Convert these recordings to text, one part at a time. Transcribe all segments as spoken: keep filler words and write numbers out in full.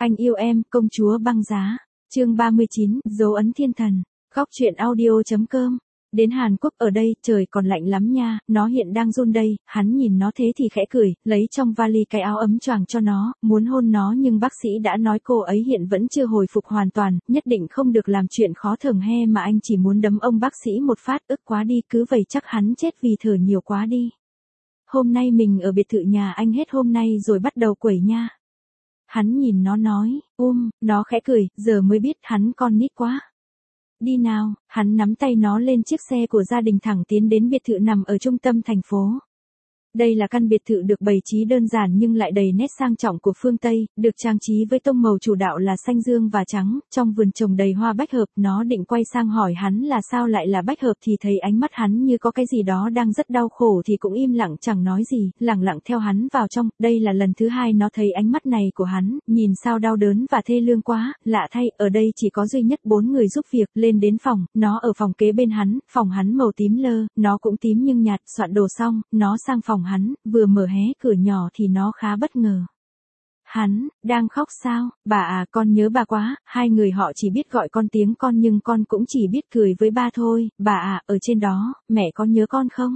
Anh yêu em, công chúa băng giá. Chương ba mươi chín, dấu ấn thiên thần. Góc truyện audio.com. Đến Hàn Quốc ở đây, trời còn lạnh lắm nha, nó hiện đang run đây, hắn nhìn nó thế thì khẽ cười, lấy trong vali cái áo ấm choàng cho nó, muốn hôn nó nhưng bác sĩ đã nói cô ấy hiện vẫn chưa hồi phục hoàn toàn, nhất định không được làm chuyện khó thởm he mà anh chỉ muốn đấm ông bác sĩ một phát, ức quá đi, cứ vậy chắc hắn chết vì thở nhiều quá đi. Hôm nay mình ở biệt thự nhà anh hết hôm nay rồi bắt đầu quẩy nha. Hắn nhìn nó nói, um, nó khẽ cười, giờ mới biết hắn con nít quá. Đi nào, hắn nắm tay nó lên chiếc xe của gia đình thẳng tiến đến biệt thự nằm ở trung tâm thành phố. Đây là căn biệt thự được bày trí đơn giản nhưng lại đầy nét sang trọng của phương Tây, được trang trí với tông màu chủ đạo là xanh dương và trắng, trong vườn trồng đầy hoa bách hợp. Nó định quay sang hỏi hắn là sao lại là bách hợp thì thấy ánh mắt hắn như có cái gì đó đang rất đau khổ thì cũng im lặng chẳng nói gì, lặng lặng theo hắn vào trong. Đây là lần thứ hai nó thấy ánh mắt này của hắn, nhìn sao đau đớn và thê lương quá, lạ thay, ở đây chỉ có duy nhất bốn người giúp việc. Lên đến phòng, nó ở phòng kế bên hắn, phòng hắn màu tím lơ, nó cũng tím nhưng nhạt. Soạn đồ xong, nó sang phòng hắn, vừa mở hé cửa nhỏ thì nó khá bất ngờ. Hắn, đang khóc sao? Bà à, con nhớ bà quá. Hai người họ chỉ biết gọi con tiếng con nhưng con cũng chỉ biết cười với ba thôi. Bà à, ở trên đó, mẹ có nhớ con không?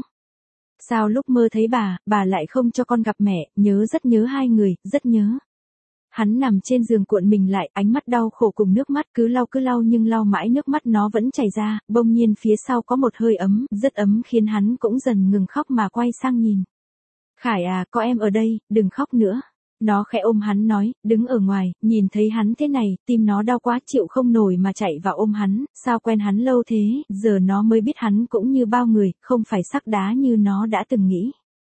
Sao lúc mơ thấy bà, bà lại không cho con gặp mẹ? Nhớ, rất nhớ hai người, rất nhớ. Hắn nằm trên giường cuộn mình lại, ánh mắt đau khổ cùng nước mắt, cứ lau cứ lau nhưng lau mãi nước mắt nó vẫn chảy ra. Bỗng nhiên phía sau có một hơi ấm, rất ấm khiến hắn cũng dần ngừng khóc mà quay sang nhìn. Khải à, có em ở đây, đừng khóc nữa. Nó khẽ ôm hắn nói, đứng ở ngoài, nhìn thấy hắn thế này, tim nó đau quá chịu không nổi mà chạy vào ôm hắn, sao quen hắn lâu thế, giờ nó mới biết hắn cũng như bao người, không phải sắc đá như nó đã từng nghĩ.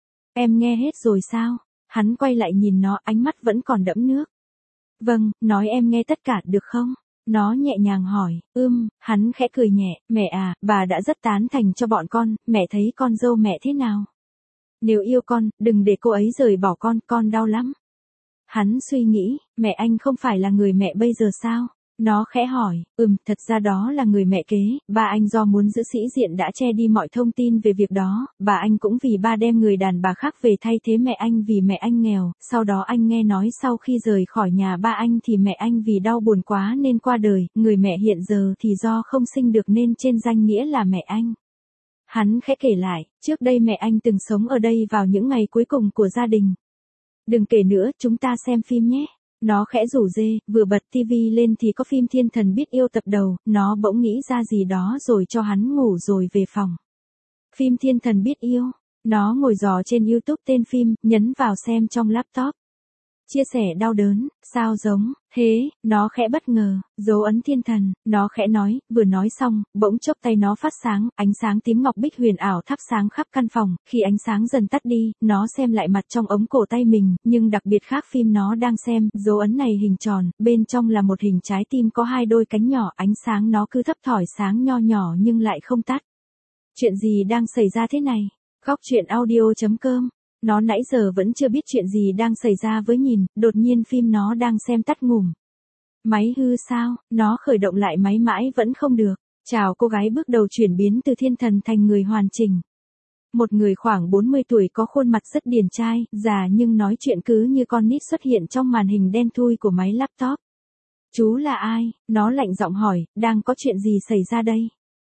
Em nghe hết rồi sao? Hắn quay lại nhìn nó, ánh mắt vẫn còn đẫm nước. Vâng, nói em nghe tất cả được không? Nó nhẹ nhàng hỏi, ưm, hắn khẽ cười nhẹ, mẹ à, bà đã rất tán thành cho bọn con, mẹ thấy con dâu mẹ thế nào? Nếu yêu con, đừng để cô ấy rời bỏ con, con đau lắm. Hắn suy nghĩ, mẹ anh không phải là người mẹ bây giờ sao? Nó khẽ hỏi, ừm, thật ra đó là người mẹ kế, ba anh do muốn giữ sĩ diện đã che đi mọi thông tin về việc đó, bà anh cũng vì ba đem người đàn bà khác về thay thế mẹ anh vì mẹ anh nghèo, sau đó anh nghe nói sau khi rời khỏi nhà ba anh thì mẹ anh vì đau buồn quá nên qua đời, người mẹ hiện giờ thì do không sinh được nên trên danh nghĩa là mẹ anh. Hắn khẽ kể lại, trước đây mẹ anh từng sống ở đây vào những ngày cuối cùng của gia đình. Đừng kể nữa, chúng ta xem phim nhé. Nó khẽ rủ dê, vừa bật tivi lên thì có phim Thiên Thần Biết Yêu tập đầu, nó bỗng nghĩ ra gì đó rồi cho hắn ngủ rồi về phòng. Phim Thiên Thần Biết Yêu, nó ngồi dò trên YouTube tên phim, nhấn vào xem trong laptop. Chia sẻ đau đớn, sao giống, thế, nó khẽ bất ngờ, dấu ấn thiên thần, nó khẽ nói, vừa nói xong, bỗng chốc tay nó phát sáng, ánh sáng tím ngọc bích huyền ảo thắp sáng khắp căn phòng, khi ánh sáng dần tắt đi, nó xem lại mặt trong ống cổ tay mình, nhưng đặc biệt khác phim nó đang xem, dấu ấn này hình tròn, bên trong là một hình trái tim có hai đôi cánh nhỏ, ánh sáng nó cứ thấp thỏi sáng nho nhỏ nhưng lại không tắt. Chuyện gì đang xảy ra thế này? Góc truyện audio.com. Nó nãy giờ vẫn chưa biết chuyện gì đang xảy ra với nhìn, đột nhiên phim nó đang xem tắt ngủm. Máy hư sao? Nó khởi động lại máy mãi vẫn không được. Chào cô gái bước đầu chuyển biến từ thiên thần thành người hoàn chỉnh. Một người khoảng bốn mươi tuổi có khuôn mặt rất điển trai, già nhưng nói chuyện cứ như con nít xuất hiện trong màn hình đen thui của máy laptop. Chú là ai? Nó lạnh giọng hỏi, đang có chuyện gì xảy ra đây?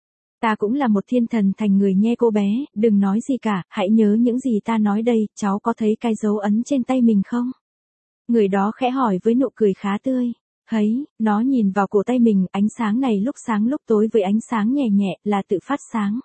Ta cũng là một thiên thần thành người nhé cô bé, đừng nói gì cả, hãy nhớ những gì ta nói đây, cháu có thấy cái dấu ấn trên tay mình không? Người đó khẽ hỏi với nụ cười khá tươi. Thấy, nó nhìn vào cổ tay mình, ánh sáng này lúc sáng lúc tối với ánh sáng nhẹ nhẹ, là tự phát sáng.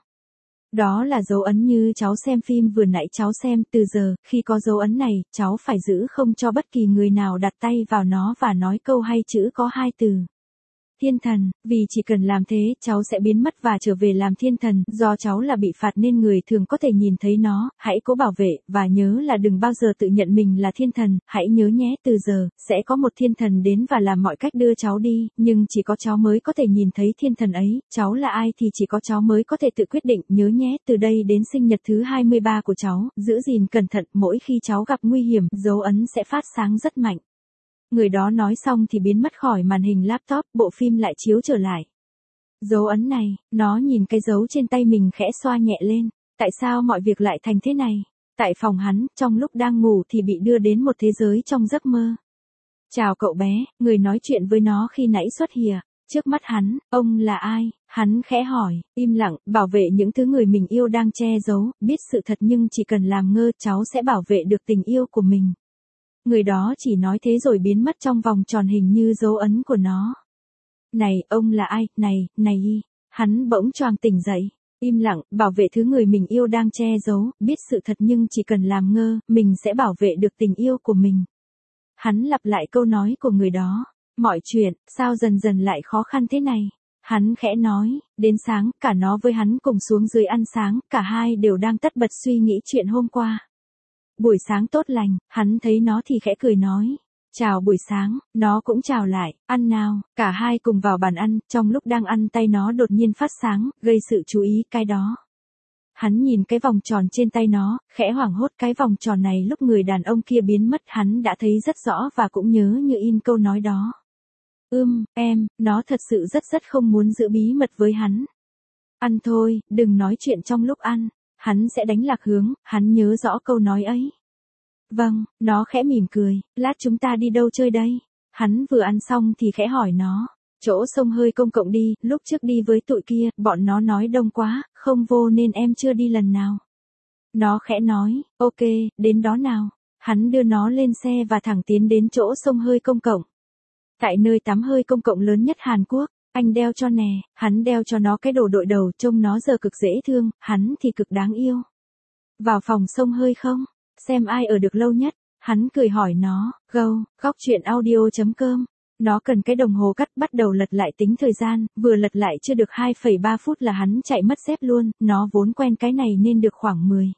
Đó là dấu ấn như cháu xem phim vừa nãy cháu xem, từ giờ, khi có dấu ấn này, cháu phải giữ không cho bất kỳ người nào đặt tay vào nó và nói câu hay chữ có hai từ. Thiên thần, vì chỉ cần làm thế, cháu sẽ biến mất và trở về làm thiên thần, do cháu là bị phạt nên người thường có thể nhìn thấy nó, hãy cố bảo vệ, và nhớ là đừng bao giờ tự nhận mình là thiên thần, hãy nhớ nhé, từ giờ, sẽ có một thiên thần đến và làm mọi cách đưa cháu đi, nhưng chỉ có cháu mới có thể nhìn thấy thiên thần ấy, cháu là ai thì chỉ có cháu mới có thể tự quyết định, nhớ nhé, từ đây đến sinh nhật thứ hai mươi ba của cháu, giữ gìn cẩn thận, mỗi khi cháu gặp nguy hiểm, dấu ấn sẽ phát sáng rất mạnh. Người đó nói xong thì biến mất khỏi màn hình laptop, bộ phim lại chiếu trở lại. Dấu ấn này, nó nhìn cái dấu trên tay mình khẽ xoa nhẹ lên. Tại sao mọi việc lại thành thế này? Tại phòng hắn, trong lúc đang ngủ thì bị đưa đến một thế giới trong giấc mơ. Chào cậu bé, người nói chuyện với nó khi nãy xuất hiện. Trước mắt hắn, ông là ai? Hắn khẽ hỏi, im lặng, bảo vệ những thứ người mình yêu đang che giấu, biết sự thật nhưng chỉ cần làm ngơ cháu sẽ bảo vệ được tình yêu của mình. Người đó chỉ nói thế rồi biến mất trong vòng tròn hình như dấu ấn của nó. Này, ông là ai, này, này y. Hắn bỗng choàng tỉnh dậy. Im lặng, bảo vệ thứ người mình yêu đang che giấu, biết sự thật nhưng chỉ cần làm ngơ, mình sẽ bảo vệ được tình yêu của mình. Hắn lặp lại câu nói của người đó. Mọi chuyện, sao dần dần lại khó khăn thế này? Hắn khẽ nói, đến sáng, cả nó với hắn cùng xuống dưới ăn sáng, cả hai đều đang tất bật suy nghĩ chuyện hôm qua. Buổi sáng tốt lành, hắn thấy nó thì khẽ cười nói. Chào buổi sáng, nó cũng chào lại, ăn nào, cả hai cùng vào bàn ăn, trong lúc đang ăn tay nó đột nhiên phát sáng, gây sự chú ý cái đó. Hắn nhìn cái vòng tròn trên tay nó, khẽ hoảng hốt cái vòng tròn này lúc người đàn ông kia biến mất hắn đã thấy rất rõ và cũng nhớ như in câu nói đó. Ưm, em, nó thật sự rất rất không muốn giữ bí mật với hắn. Ăn thôi, đừng nói chuyện trong lúc ăn, hắn sẽ đánh lạc hướng, hắn nhớ rõ câu nói ấy. Vâng, nó khẽ mỉm cười, lát chúng ta đi đâu chơi đây? Hắn vừa ăn xong thì khẽ hỏi nó, chỗ sông hơi công cộng đi, lúc trước đi với tụi kia, bọn nó nói đông quá, không vô nên em chưa đi lần nào. Nó khẽ nói, ok, đến đó nào. Hắn đưa nó lên xe và thẳng tiến đến chỗ sông hơi công cộng. Tại nơi tắm hơi công cộng lớn nhất Hàn Quốc, anh đeo cho nè, hắn đeo cho nó cái đồ đội đầu trông nó giờ cực dễ thương, hắn thì cực đáng yêu. Vào phòng sông hơi không? Xem ai ở được lâu nhất, hắn cười hỏi nó, go, góc chuyện audio chấm com. Nó cần cái đồng hồ cắt bắt đầu lật lại tính thời gian, vừa lật lại chưa được hai phẩy ba phút là hắn chạy mất dép luôn, nó vốn quen cái này nên được khoảng mười.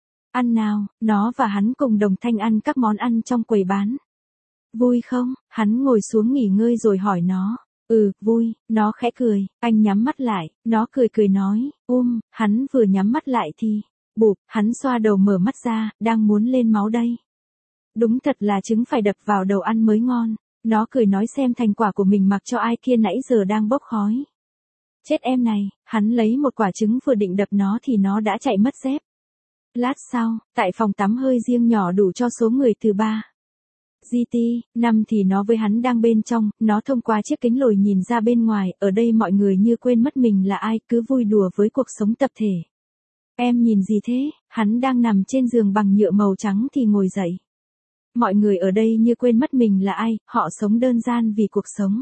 Ăn nào, nó và hắn cùng đồng thanh ăn các món ăn trong quầy bán. Vui không? Hắn ngồi xuống nghỉ ngơi rồi hỏi nó. Ừ, vui, nó khẽ cười, anh nhắm mắt lại, nó cười cười nói, um, hắn vừa nhắm mắt lại thì, bụp, hắn xoa đầu mở mắt ra, đang muốn lên máu đây. Đúng thật là trứng phải đập vào đầu ăn mới ngon, nó cười nói xem thành quả của mình mặc cho ai kia nãy giờ đang bốc khói. Chết em này, hắn lấy một quả trứng vừa định đập nó thì nó đã chạy mất dép. Lát sau, tại phòng tắm hơi riêng nhỏ đủ cho số người từ ba. giê tê, năm thì nó với hắn đang bên trong, nó thông qua chiếc kính lồi nhìn ra bên ngoài, ở đây mọi người như quên mất mình là ai, cứ vui đùa với cuộc sống tập thể. Em nhìn gì thế, hắn đang nằm trên giường bằng nhựa màu trắng thì ngồi dậy. Mọi người ở đây như quên mất mình là ai, họ sống đơn giản vì cuộc sống.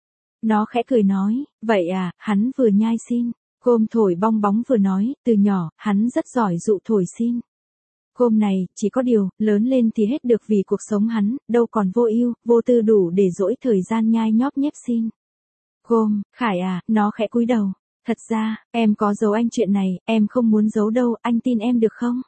Nó khẽ cười nói, vậy à, hắn vừa nhai xin. Côm thổi bong bóng vừa nói, từ nhỏ, hắn rất giỏi dụ thổi xin. Côm này, chỉ có điều, lớn lên thì hết được vì cuộc sống hắn, đâu còn vô ưu, vô tư đủ để dỗi thời gian nhai nhóp nhép xin. Côm, Khải à, nó khẽ cúi đầu. Thật ra, em có giấu anh chuyện này, em không muốn giấu đâu, anh tin em được không?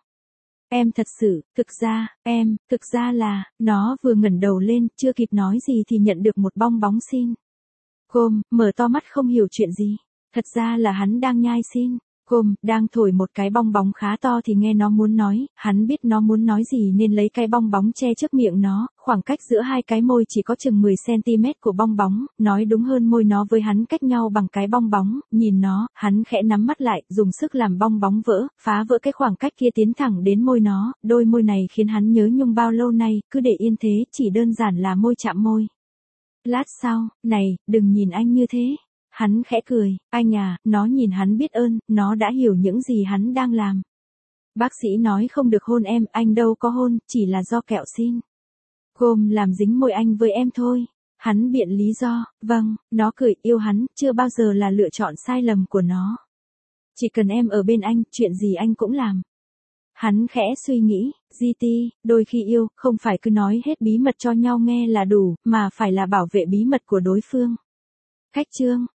Em thật sự, thực ra, em, thực ra là, nó vừa ngẩng đầu lên, chưa kịp nói gì thì nhận được một bong bóng xin. Côm, mở to mắt không hiểu chuyện gì. Thật ra là hắn đang nhai xin. Côm, đang thổi một cái bong bóng khá to thì nghe nó muốn nói, hắn biết nó muốn nói gì nên lấy cái bong bóng che trước miệng nó, khoảng cách giữa hai cái môi chỉ có chừng mười xăng-ti-mét của bong bóng, nói đúng hơn môi nó với hắn cách nhau bằng cái bong bóng, nhìn nó, hắn khẽ nắm mắt lại, dùng sức làm bong bóng vỡ, phá vỡ cái khoảng cách kia tiến thẳng đến môi nó, đôi môi này khiến hắn nhớ nhung bao lâu nay, cứ để yên thế, chỉ đơn giản là môi chạm môi. Lát sau, này, đừng nhìn anh như thế. Hắn khẽ cười, anh à, nó nhìn hắn biết ơn, nó đã hiểu những gì hắn đang làm. Bác sĩ nói không được hôn em, anh đâu có hôn, chỉ là do kẹo xin. Côm làm dính môi anh với em thôi. Hắn biện lý do, vâng, nó cười, yêu hắn, chưa bao giờ là lựa chọn sai lầm của nó. Chỉ cần em ở bên anh, chuyện gì anh cũng làm. Hắn khẽ suy nghĩ, giê tê, đôi khi yêu, không phải cứ nói hết bí mật cho nhau nghe là đủ, mà phải là bảo vệ bí mật của đối phương. Khách chương